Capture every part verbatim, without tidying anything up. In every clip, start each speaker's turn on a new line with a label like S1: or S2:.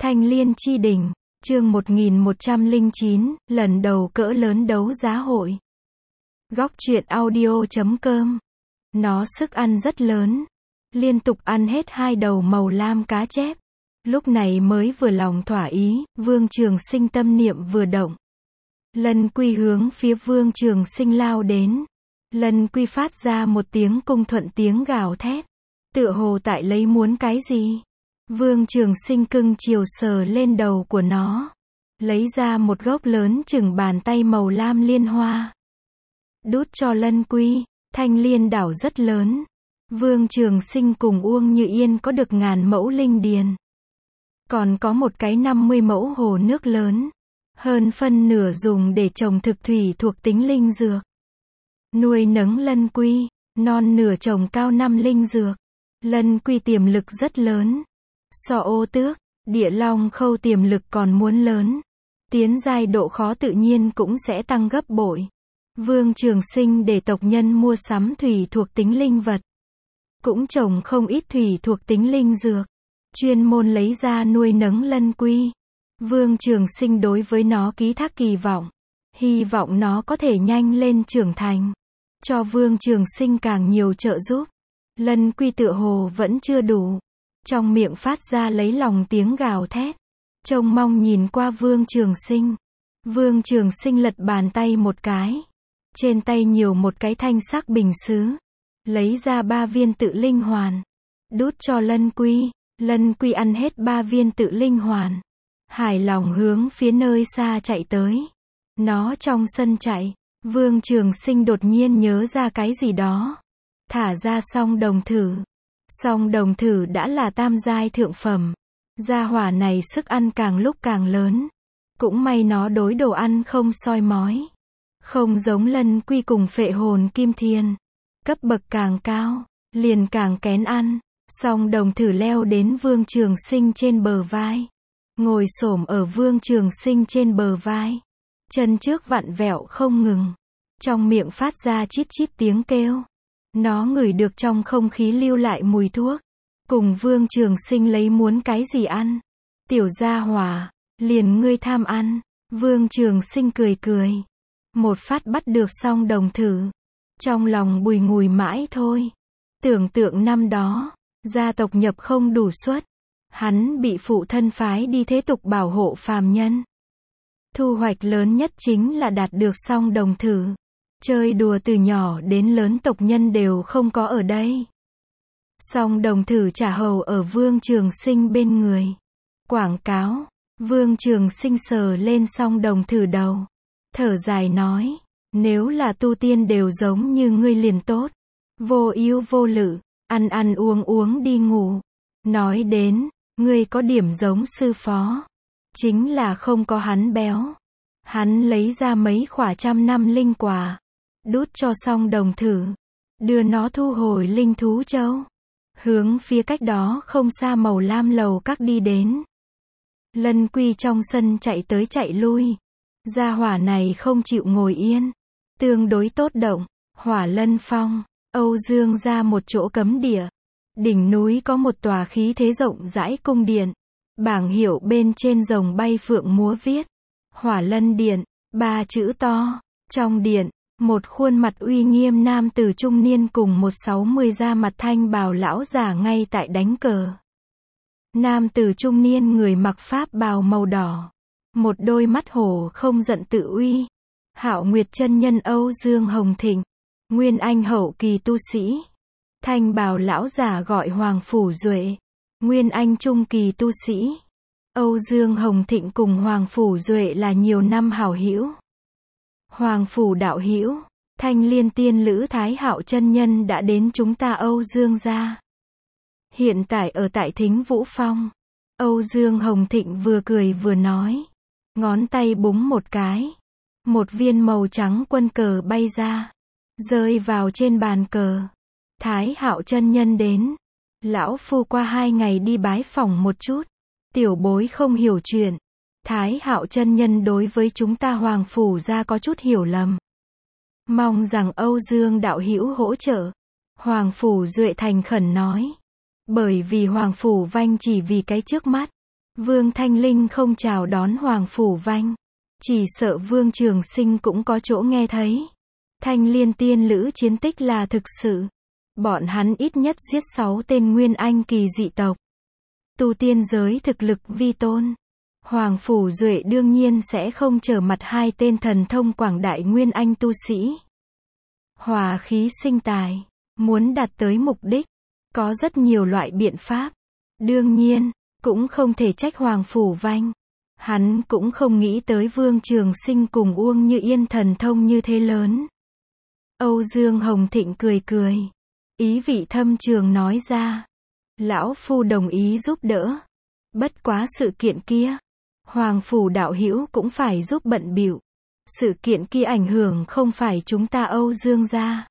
S1: Thanh Liên Chi Đỉnh, chương một nghìn một trăm lẻ chín, lần đầu cỡ lớn đấu giá hội. Góc truyện audio chấm com. Nó sức ăn rất lớn. Liên tục ăn hết hai đầu màu lam cá chép. Lúc này mới vừa lòng thỏa ý, Vương Trường Sinh tâm niệm vừa động. Lân Quy hướng phía Vương Trường Sinh lao đến. Lân Quy phát ra một tiếng cung thuận tiếng gào thét. Tựa hồ tại lấy muốn cái gì? Vương Trường Sinh cưng chiều sờ lên đầu của nó. Lấy ra một gốc lớn chừng bàn tay màu lam liên hoa. Đút cho Lân Quy. Thanh liên đảo rất lớn. Vương Trường Sinh cùng Uông Như Yên có được ngàn mẫu linh điền. Còn có một cái năm mươi mẫu hồ nước lớn. Hơn phân nửa dùng để trồng thực thủy thuộc tính linh dược. Nuôi nấng Lân Quy. Non nửa trồng cao năm linh dược. Lân Quy tiềm lực rất lớn. So Ô Tước, Địa Long Khâu tiềm lực còn muốn lớn. Tiến giai độ khó tự nhiên cũng sẽ tăng gấp bội. Vương Trường Sinh để tộc nhân mua sắm thủy thuộc tính linh vật. Cũng trồng không ít thủy thuộc tính linh dược. Chuyên môn lấy ra nuôi nấng Lân Quy. Vương Trường Sinh đối với nó ký thác kỳ vọng. Hy vọng nó có thể nhanh lên trưởng thành. Cho Vương Trường Sinh càng nhiều trợ giúp. Lân Quy tựa hồ vẫn chưa đủ. Trong miệng phát ra lấy lòng tiếng gào thét. Trông mong nhìn qua Vương Trường Sinh. Vương Trường Sinh lật bàn tay một cái. Trên tay nhiều một cái thanh sắc bình sứ. Lấy ra ba viên tự linh hoàn. Đút cho Lân Quy. Lân Quy ăn hết ba viên tự linh hoàn. Hài lòng hướng phía nơi xa chạy tới. Nó trong sân chạy. Vương Trường Sinh đột nhiên nhớ ra cái gì đó. Thả ra song đồng thử. Song đồng thử đã là tam giai thượng phẩm. Gia hỏa này sức ăn càng lúc càng lớn. Cũng may nó đối đồ ăn không soi mói. Không giống Lân Quy cùng Phệ Hồn Kim Thiên. Cấp bậc càng cao, liền càng kén ăn. Song đồng thử leo đến Vương Trường Sinh trên bờ vai. Ngồi xổm ở Vương Trường Sinh trên bờ vai. Chân trước vặn vẹo không ngừng. Trong miệng phát ra chít chít tiếng kêu. Nó ngửi được trong không khí lưu lại mùi thuốc. Cùng Vương Trường Sinh lấy muốn cái gì ăn. Tiểu gia hỏa, liền ngươi tham ăn. Vương Trường Sinh cười cười. Một phát bắt được song đồng thử. Trong lòng bùi ngùi mãi thôi. Tưởng tượng năm đó, gia tộc nhập không đủ suất. Hắn bị phụ thân phái đi thế tục bảo hộ phàm nhân. Thu hoạch lớn nhất chính là đạt được song đồng thử. Chơi đùa từ nhỏ đến lớn tộc nhân đều không có ở đây. Song đồng thử trả hầu ở Vương Trường Sinh bên người. Quảng cáo. Vương Trường Sinh sờ lên song đồng thử đầu. Thở dài nói. Nếu là tu tiên đều giống như ngươi liền tốt. Vô ưu vô lự. Ăn ăn uống uống đi ngủ. Nói đến. Ngươi có điểm giống sư phó. Chính là không có hắn béo. Hắn lấy ra mấy khỏa trăm năm linh quả. Đút cho song đồng thử. Đưa nó thu hồi linh thú châu. Hướng phía cách đó không xa màu lam lầu các đi đến. Lân Quy trong sân chạy tới chạy lui. Gia hỏa này không chịu ngồi yên. Tương đối tốt động. Hỏa Lân Phong. Âu Dương ra một chỗ cấm địa. Đỉnh núi có một tòa khí thế rộng rãi cung điện. Bảng hiệu bên trên rồng bay phượng múa viết. Hỏa Lân Điện. Ba chữ to. Trong điện. Một khuôn mặt uy nghiêm nam tử trung niên cùng một sáu mươi da mặt thanh bào lão già ngay tại đánh cờ. Nam tử trung niên người mặc pháp bào màu đỏ. Một đôi mắt hổ không giận tự uy. Hạo Nguyệt chân nhân Âu Dương Hồng Thịnh. Nguyên Anh hậu kỳ tu sĩ. Thanh bào lão già gọi Hoàng Phủ Duệ. Nguyên Anh trung kỳ tu sĩ. Âu Dương Hồng Thịnh cùng Hoàng Phủ Duệ là nhiều năm hảo hữu. Hoàng Phủ đạo hữu, Thanh Liên tiên lữ Thái Hạo chân nhân đã đến chúng ta Âu Dương gia. Hiện tại ở tại Thính Vũ Phong. Âu Dương Hồng Thịnh vừa cười vừa nói. Ngón tay búng một cái. Một viên màu trắng quân cờ bay ra. Rơi vào trên bàn cờ. Thái Hạo chân nhân đến. Lão phu qua hai ngày đi bái phỏng một chút. Tiểu bối không hiểu chuyện. Thái Hạo chân nhân đối với chúng ta Hoàng Phủ gia có chút hiểu lầm. Mong rằng Âu Dương đạo hữu hỗ trợ. Hoàng Phủ Duệ thành khẩn nói. Bởi vì Hoàng Phủ Vanh chỉ vì cái trước mắt. Vương Thanh Linh không chào đón Hoàng Phủ Vanh. Chỉ sợ Vương Trường Sinh cũng có chỗ nghe thấy. Thanh Liên tiên lữ chiến tích là thực sự. Bọn hắn ít nhất giết sáu tên Nguyên Anh kỳ dị tộc. Tu tiên giới thực lực vi tôn. Hoàng Phủ Duệ đương nhiên sẽ không trở mặt hai tên thần thông quảng đại Nguyên Anh tu sĩ. Hòa khí sinh tài. Muốn đạt tới mục đích. Có rất nhiều loại biện pháp. Đương nhiên, cũng không thể trách Hoàng Phủ Vanh. Hắn cũng không nghĩ tới Vương Trường Sinh cùng Uông Như Yên thần thông như thế lớn. Âu Dương Hồng Thịnh cười cười. Ý vị thâm trường nói ra. Lão Phu đồng ý giúp đỡ. Bất quá sự kiện kia. Hoàng Phủ đạo hữu cũng phải giúp bận bịu. Sự kiện kia ảnh hưởng không phải chúng ta Âu Dương gia.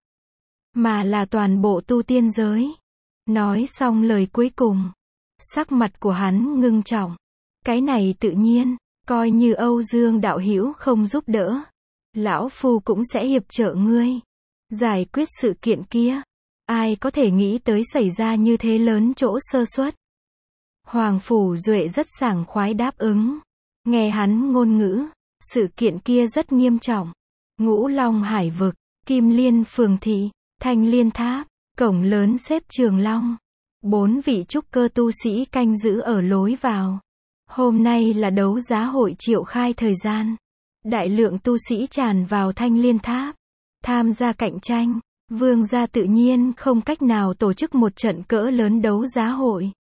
S1: Mà là toàn bộ tu tiên giới. Nói xong lời cuối cùng. Sắc mặt của hắn ngưng trọng. Cái này tự nhiên. Coi như Âu Dương đạo hữu không giúp đỡ. Lão Phu cũng sẽ hiệp trợ ngươi. Giải quyết sự kiện kia. Ai có thể nghĩ tới xảy ra như thế lớn chỗ sơ suất. Hoàng Phủ Duệ rất sảng khoái đáp ứng. Nghe hắn ngôn ngữ. Sự kiện kia rất nghiêm trọng. Ngũ Long Hải Vực. Kim Liên Phường Thị. Thanh Liên Tháp. Cổng lớn xếp Trường Long. Bốn vị trúc cơ tu sĩ canh giữ ở lối vào. Hôm nay là đấu giá hội triệu khai thời gian. Đại lượng tu sĩ tràn vào Thanh Liên Tháp. Tham gia cạnh tranh. Vương gia tự nhiên không cách nào tổ chức một trận cỡ lớn đấu giá hội.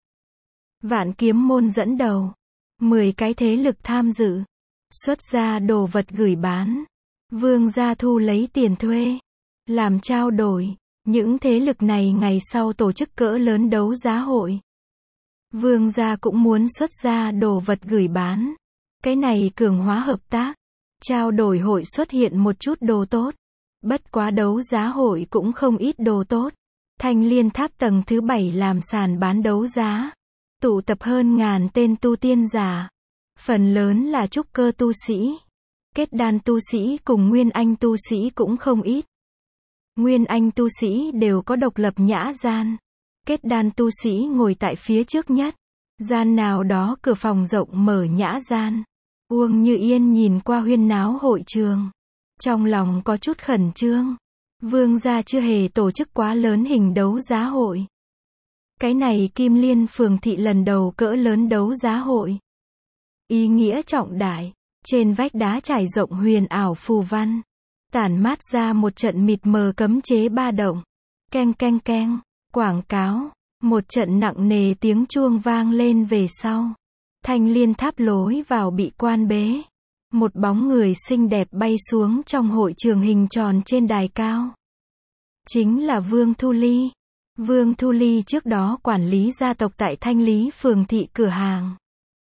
S1: Vạn Kiếm Môn dẫn đầu. mười cái thế lực tham dự. Xuất ra đồ vật gửi bán. Vương gia thu lấy tiền thuê. Làm trao đổi. Những thế lực này ngày sau tổ chức cỡ lớn đấu giá hội. Vương gia cũng muốn xuất ra đồ vật gửi bán. Cái này cường hóa hợp tác. Trao đổi hội xuất hiện một chút đồ tốt. Bất quá đấu giá hội cũng không ít đồ tốt. Thanh Liên Tháp tầng thứ bảy làm sàn bán đấu giá. Tụ tập hơn ngàn tên tu tiên giả. Phần lớn là trúc cơ tu sĩ. Kết đan tu sĩ cùng Nguyên Anh tu sĩ cũng không ít. Nguyên Anh tu sĩ đều có độc lập nhã gian. Kết đan tu sĩ ngồi tại phía trước nhất. Gian nào đó cửa phòng rộng mở nhã gian. Uông Như Yên nhìn qua huyên náo hội trường. Trong lòng có chút khẩn trương. Vương gia chưa hề tổ chức quá lớn hình đấu giá hội. Cái này Kim Liên Phường Thị lần đầu cỡ lớn đấu giá hội. Ý nghĩa trọng đại. Trên vách đá trải rộng huyền ảo phù văn. Tản mát ra một trận mịt mờ cấm chế ba động. Keng keng keng. Quảng cáo. Một trận nặng nề tiếng chuông vang lên về sau. Thanh Liên Tháp lối vào bị quan bế. Một bóng người xinh đẹp bay xuống trong hội trường hình tròn trên đài cao. Chính là Vương Thu Ly. Vương Thu Ly trước đó quản lý gia tộc tại Thanh Lý Phường Thị cửa hàng.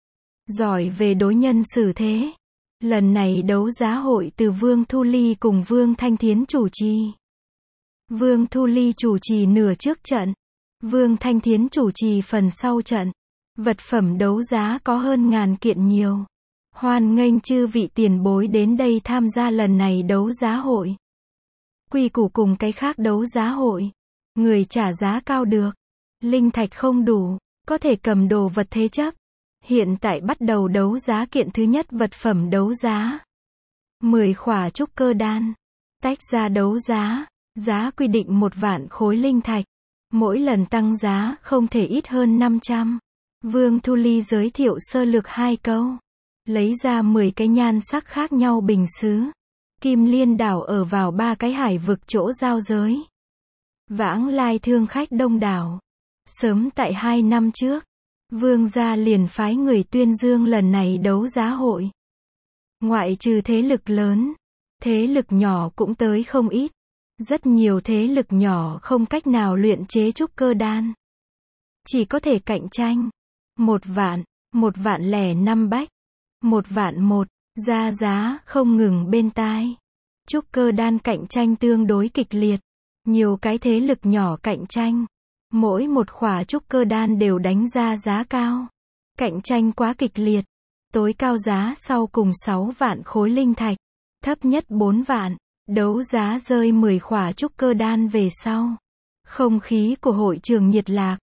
S1: Giỏi về đối nhân xử thế. Lần này đấu giá hội từ Vương Thu Ly cùng Vương Thanh Thiến chủ trì. Vương Thu Ly chủ trì nửa trước trận. Vương Thanh Thiến chủ trì phần sau trận. Vật phẩm đấu giá có hơn ngàn kiện nhiều. Hoan nghênh chư vị tiền bối đến đây tham gia lần này đấu giá hội. Quy củ cùng cái khác đấu giá hội. Người trả giá cao được. Linh thạch không đủ. Có thể cầm đồ vật thế chấp. Hiện tại bắt đầu đấu giá kiện thứ nhất vật phẩm đấu giá. mười khỏa trúc cơ đan. Tách ra đấu giá. Giá quy định một vạn khối linh thạch. Mỗi lần tăng giá không thể ít hơn năm trăm. Vương Thu Ly giới thiệu sơ lược hai câu. Lấy ra mười cái nhan sắc khác nhau bình sứ. Kim Liên đảo ở vào ba cái hải vực chỗ giao giới. Vãng lai thương khách đông đảo. Sớm tại hai năm trước. Vương gia liền phái người tuyên dương lần này đấu giá hội. Ngoại trừ thế lực lớn. Thế lực nhỏ cũng tới không ít. Rất nhiều thế lực nhỏ không cách nào luyện chế trúc cơ đan. Chỉ có thể cạnh tranh. Một vạn, một vạn lẻ năm bách. Một vạn một, ra giá không ngừng bên tai. Trúc cơ đan cạnh tranh tương đối kịch liệt. Nhiều cái thế lực nhỏ cạnh tranh. Mỗi một khỏa trúc cơ đan đều đánh ra giá cao. Cạnh tranh quá kịch liệt. Tối cao giá sau cùng sáu vạn khối linh thạch. Thấp nhất bốn vạn. Đấu giá rơi mười khỏa trúc cơ đan về sau. Không khí của hội trường nhiệt lạc.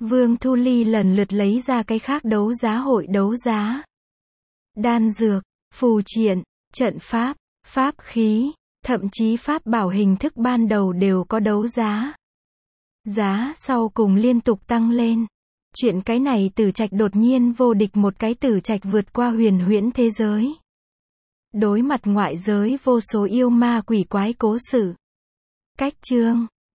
S1: Vương Thu Ly lần lượt lấy ra cái khác đấu giá hội đấu giá. Đan dược, phù triện, trận pháp, pháp khí, thậm chí pháp bảo hình thức ban đầu đều có đấu giá. Giá sau cùng liên tục tăng lên. Chuyện cái này Tử Trạch đột nhiên vô địch một cái Tử Trạch vượt qua huyền huyễn thế giới. Đối mặt ngoại giới vô số yêu ma quỷ quái cố sự. Cách chương